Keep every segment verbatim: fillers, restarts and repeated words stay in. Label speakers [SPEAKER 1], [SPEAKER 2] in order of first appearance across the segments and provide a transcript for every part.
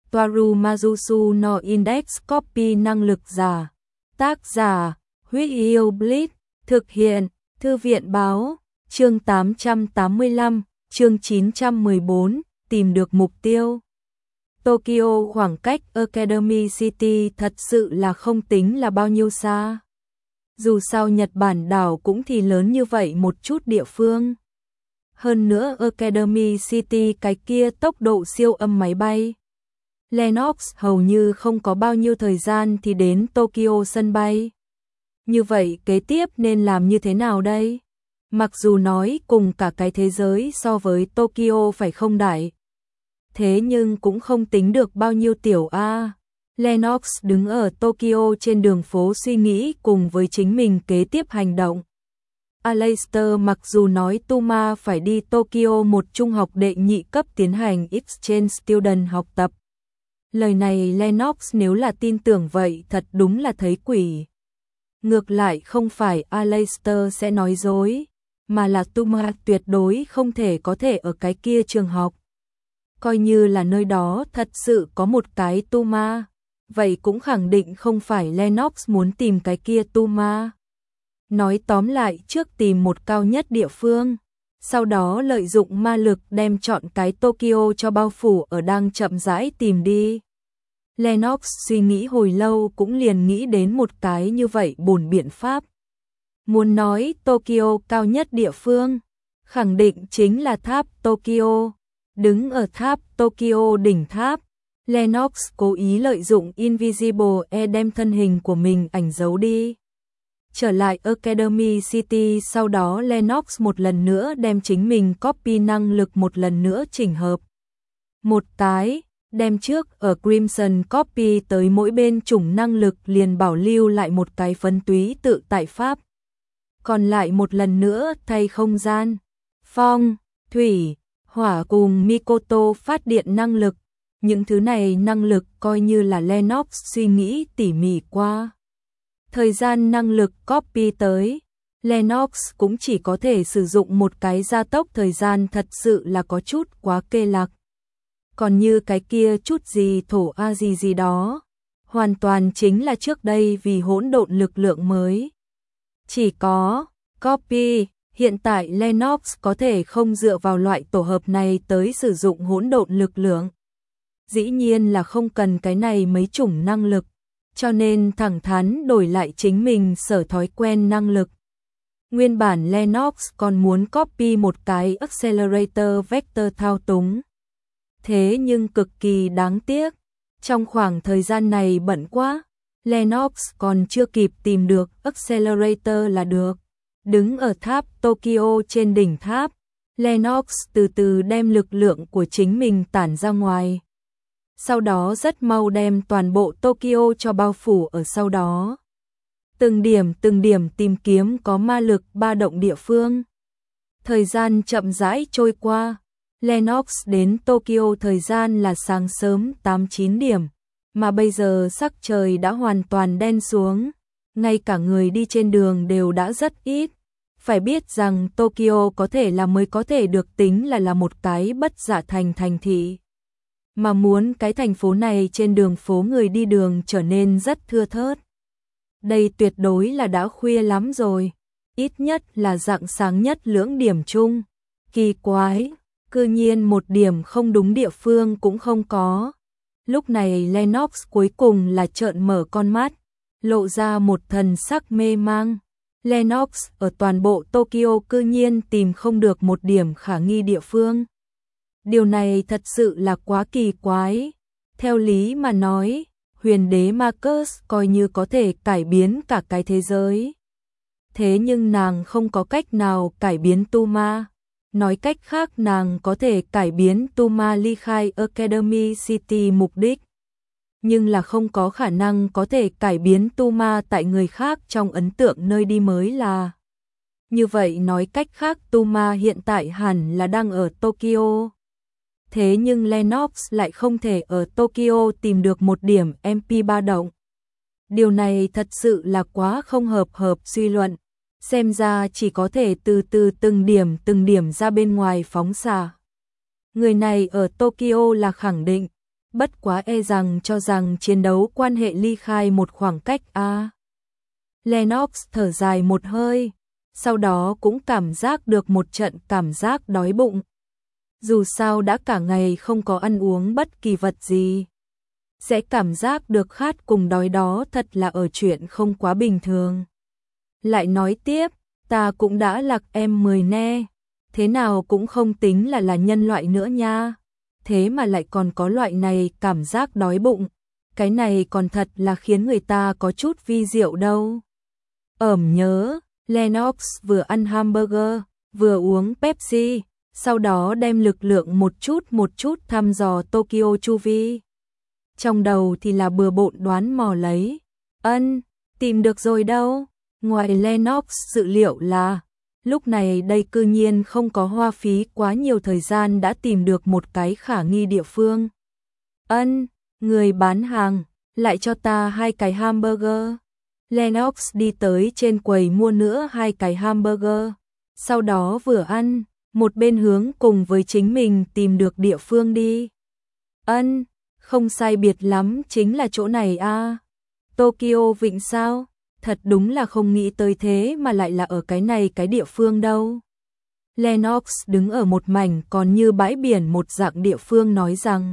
[SPEAKER 1] Toaru Mazusu no Index Copy năng lực giả. Tác giả, Huyết Yêu Blitz, thực hiện, Thư viện báo, chương tám trăm tám mươi lăm, chương chín trăm mười bốn, tìm được mục tiêu. Tokyo khoảng cách Academy City thật sự là không tính là bao nhiêu xa. Dù sao Nhật Bản đảo cũng thì lớn như vậy một chút địa phương. Hơn nữa Academy City cái kia tốc độ siêu âm máy bay. Lennox hầu như không có bao nhiêu thời gian thì đến Tokyo sân bay. Như vậy kế tiếp nên làm như thế nào đây? Mặc dù nói cùng cả cái thế giới so với Tokyo phải không đại. Thế nhưng cũng không tính được bao nhiêu tiểu A. Lennox đứng ở Tokyo trên đường phố suy nghĩ cùng với chính mình kế tiếp hành động. Aleister mặc dù nói Tuma phải đi Tokyo một trung học đệ nhị cấp tiến hành exchange student học tập. Lời này Lennox nếu là tin tưởng vậy thật đúng là thấy quỷ. Ngược lại không phải Aleister sẽ nói dối, mà là Tuma tuyệt đối không thể có thể ở cái kia trường học. Coi như là nơi đó thật sự có một cái Tuma, vậy cũng khẳng định không phải Lennox muốn tìm cái kia Tuma. Nói tóm lại trước tìm một cao nhất địa phương, sau đó lợi dụng ma lực đem chọn cái Tokyo cho bao phủ ở đang chậm rãi tìm đi. Lennox suy nghĩ hồi lâu cũng liền nghĩ đến một cái như vậy bổn biện pháp. Muốn nói Tokyo cao nhất địa phương, khẳng định chính là tháp Tokyo. Đứng ở tháp Tokyo đỉnh tháp, Lennox cố ý lợi dụng Invisible E đem thân hình của mình ảnh giấu đi. Trở lại Academy City sau đó Lennox một lần nữa đem chính mình copy năng lực một lần nữa chỉnh hợp. Một cái, đem trước ở Crimson copy tới mỗi bên chủng năng lực liền bảo lưu lại một cái phấn túy tự tại pháp. Còn lại một lần nữa thay không gian, phong, thủy, hỏa cùng Mikoto phát điện năng lực. Những thứ này năng lực coi như là Lennox suy nghĩ tỉ mỉ qua. Thời gian năng lực copy tới, Lennox cũng chỉ có thể sử dụng một cái gia tốc thời gian thật sự là có chút quá kê lạc. Còn như cái kia chút gì thổ a gì gì đó, hoàn toàn chính là trước đây vì hỗn độn lực lượng mới. Chỉ có copy, hiện tại Lennox có thể không dựa vào loại tổ hợp này tới sử dụng hỗn độn lực lượng. Dĩ nhiên là không cần cái này mấy chủng năng lực, cho nên thẳng thắn đổi lại chính mình sở thói quen năng lực. Nguyên bản Lennox còn muốn copy một cái accelerator vector thao túng. Thế nhưng cực kỳ đáng tiếc, trong khoảng thời gian này bận quá, Lennox còn chưa kịp tìm được accelerator là được. Đứng ở tháp Tokyo trên đỉnh tháp, Lennox từ từ đem lực lượng của chính mình tản ra ngoài. Sau đó rất mau đem toàn bộ Tokyo cho bao phủ ở sau đó. Từng điểm từng điểm tìm kiếm có ma lực ba động địa phương. Thời gian chậm rãi trôi qua, Lennox đến Tokyo thời gian là sáng sớm tám chín điểm, mà bây giờ sắc trời đã hoàn toàn đen xuống, ngay cả người đi trên đường đều đã rất ít. Phải biết rằng Tokyo có thể là mới có thể được tính là là một cái bất dạ thành thành thị. Mà muốn cái thành phố này trên đường phố người đi đường trở nên rất thưa thớt. Đây tuyệt đối là đã khuya lắm rồi, ít nhất là rạng sáng nhất lưỡng điểm chung. Kỳ quái, cư nhiên một điểm không đúng địa phương cũng không có. Lúc này Lennox cuối cùng là trợn mở con mắt, lộ ra một thần sắc mê mang. Lennox ở toàn bộ Tokyo cư nhiên tìm không được một điểm khả nghi địa phương. Điều này thật sự là quá kỳ quái. Theo lý mà nói, huyền đế Marcus coi như có thể cải biến cả cái thế giới. Thế nhưng nàng không có cách nào cải biến Tuma. Nói cách khác nàng có thể cải biến Tuma ly khai Academy City mục đích. Nhưng là không có khả năng có thể cải biến Tuma tại người khác trong ấn tượng nơi đi mới là. Như vậy nói cách khác Tuma hiện tại hẳn là đang ở Tokyo. Thế nhưng Lennox lại không thể ở Tokyo tìm được một điểm em pê ba động. Điều này thật sự là quá không hợp hợp suy luận. Xem ra chỉ có thể từ từ từng điểm từng điểm ra bên ngoài phóng xạ. Người này ở Tokyo là khẳng định, Bất quá e rằng cho rằng chiến đấu quan hệ ly khai một khoảng cách a. À. Lennox thở dài một hơi, sau đó cũng cảm giác được một trận cảm giác đói bụng. Dù sao đã cả ngày không có ăn uống bất kỳ vật gì, sẽ cảm giác được khát cùng đói đó thật là ở chuyện không quá bình thường. Lại nói tiếp, ta cũng đã lạc em mười ne, thế nào cũng không tính là là nhân loại nữa nha. Thế mà lại còn có loại này cảm giác đói bụng, cái này còn thật là khiến người ta có chút vi diệu đâu. Ẩm nhớ, Lennox vừa ăn hamburger, vừa uống Pepsi, sau đó đem lực lượng một chút một chút thăm dò Tokyo chu vi. Trong đầu thì là bừa bộn đoán mò lấy, ân, tìm được rồi đâu. Ngoài Lennox dự liệu là, lúc này đây cư nhiên không có hoa phí quá nhiều thời gian đã tìm được một cái khả nghi địa phương. Ân, người bán hàng, lại cho ta hai cái hamburger. Lennox đi tới trên quầy mua nữa hai cái hamburger, sau đó vừa ăn, một bên hướng cùng với chính mình tìm được địa phương đi. Ân, không sai biệt lắm chính là chỗ này a. À. Tokyo Vịnh sao? Thật đúng là không nghĩ tới thế mà lại là ở cái này cái địa phương đâu. Lennox đứng ở một mảnh còn như bãi biển một dạng địa phương nói rằng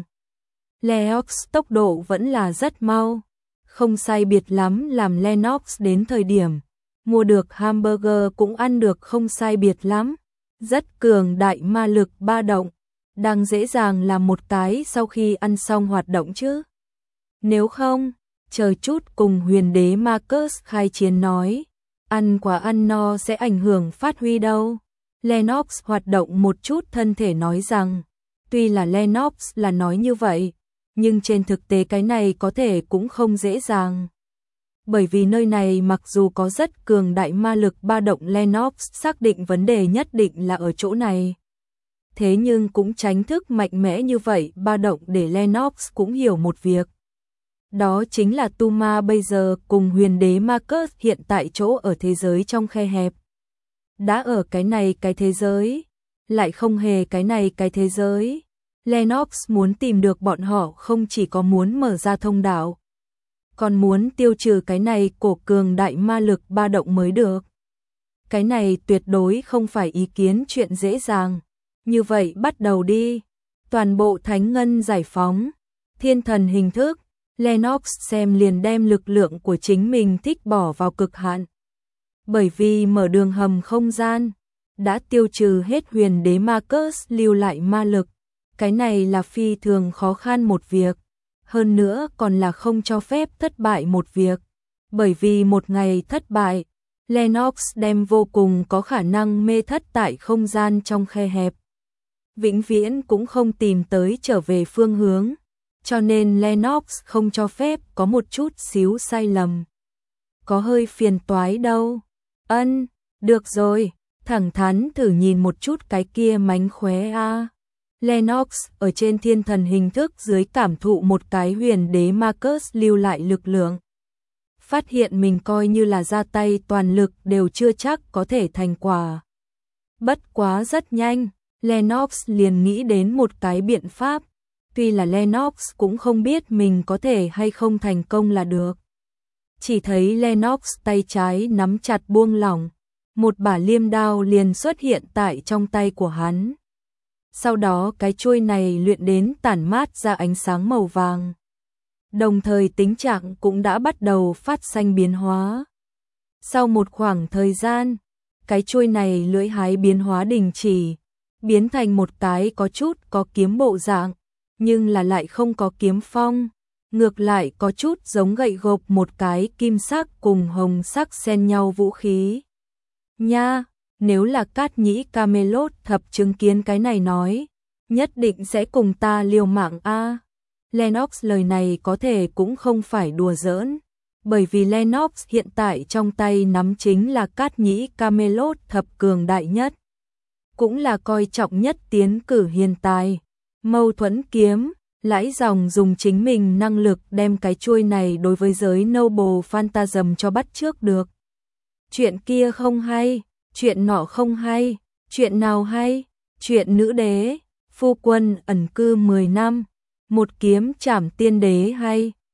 [SPEAKER 1] Lennox tốc độ vẫn là rất mau, không sai biệt lắm làm Lennox đến thời điểm mua được hamburger cũng ăn được không sai biệt lắm, rất cường đại ma lực ba động, đang dễ dàng làm một cái sau khi ăn xong hoạt động chứ. Nếu không, chờ chút cùng huyền đế Marcus khai chiến nói, ăn quá ăn no sẽ ảnh hưởng phát huy đâu. Lennox hoạt động một chút thân thể nói rằng, tuy là Lennox là nói như vậy, nhưng trên thực tế cái này có thể cũng không dễ dàng. Bởi vì nơi này mặc dù có rất cường đại ma lực ba động, Lennox xác định vấn đề nhất định là ở chỗ này. Thế nhưng cũng tránh thức mạnh mẽ như vậy ba động để Lennox cũng hiểu một việc. Đó chính là Tu Ma bây giờ cùng huyền đế Marcus hiện tại chỗ ở thế giới trong khe hẹp. Đã ở cái này cái thế giới, lại không hề cái này cái thế giới. Lennox muốn tìm được bọn họ không chỉ có muốn mở ra thông đạo, còn muốn tiêu trừ cái này cổ cường đại ma lực ba động mới được. Cái này tuyệt đối không phải ý kiến chuyện dễ dàng. Như vậy bắt đầu đi. Toàn bộ thánh ngân giải phóng, thiên thần hình thức, Lennox xem liền đem lực lượng của chính mình thích bỏ vào cực hạn. Bởi vì mở đường hầm không gian, đã tiêu trừ hết huyền đế Marcus lưu lại ma lực. Cái này là phi thường khó khăn một việc, hơn nữa còn là không cho phép thất bại một việc. Bởi vì một ngày thất bại, Lennox đem vô cùng có khả năng mê thất tại không gian trong khe hẹp. Vĩnh viễn cũng không tìm tới trở về phương hướng, cho nên Lennox không cho phép có một chút xíu sai lầm. Có hơi phiền toái đâu. Ân, được rồi, thẳng thắn thử nhìn một chút cái kia mánh khóe a. Lennox ở trên thiên thần hình thức dưới cảm thụ một cái huyền đế Marcus lưu lại lực lượng. Phát hiện mình coi như là ra tay toàn lực đều chưa chắc có thể thành quả. Bất quá rất nhanh, Lennox liền nghĩ đến một cái biện pháp. Tuy là Lennox cũng không biết mình có thể hay không thành công là được. Chỉ thấy Lennox tay trái nắm chặt buông lỏng, một bả liêm đao liền xuất hiện tại trong tay của hắn. Sau đó cái chuôi này luyện đến tản mát ra ánh sáng màu vàng. Đồng thời tính trạng cũng đã bắt đầu phát sinh biến hóa. Sau một khoảng thời gian, cái chuôi này lưỡi hái biến hóa đình chỉ, biến thành một cái có chút có kiếm bộ dạng, nhưng là lại không có kiếm phong, ngược lại có chút giống gậy gộc một cái kim sắc cùng hồng sắc xen nhau vũ khí. Nha, nếu là Cát Nhĩ Camelot thập chứng kiến cái này nói, nhất định sẽ cùng ta liều mạng a. Lennox lời này có thể cũng không phải đùa giỡn, bởi vì Lennox hiện tại trong tay nắm chính là Cát Nhĩ Camelot thập cường đại nhất, cũng là coi trọng nhất tiến cử hiện tại. Mâu thuẫn kiếm, lãi dòng dùng chính mình năng lực đem cái chuôi này đối với giới Noble Phantasm cho bắt trước được. Chuyện kia không hay, chuyện nọ không hay, chuyện nào hay, chuyện nữ đế, phu quân ẩn cư mười năm, một kiếm trảm tiên đế hay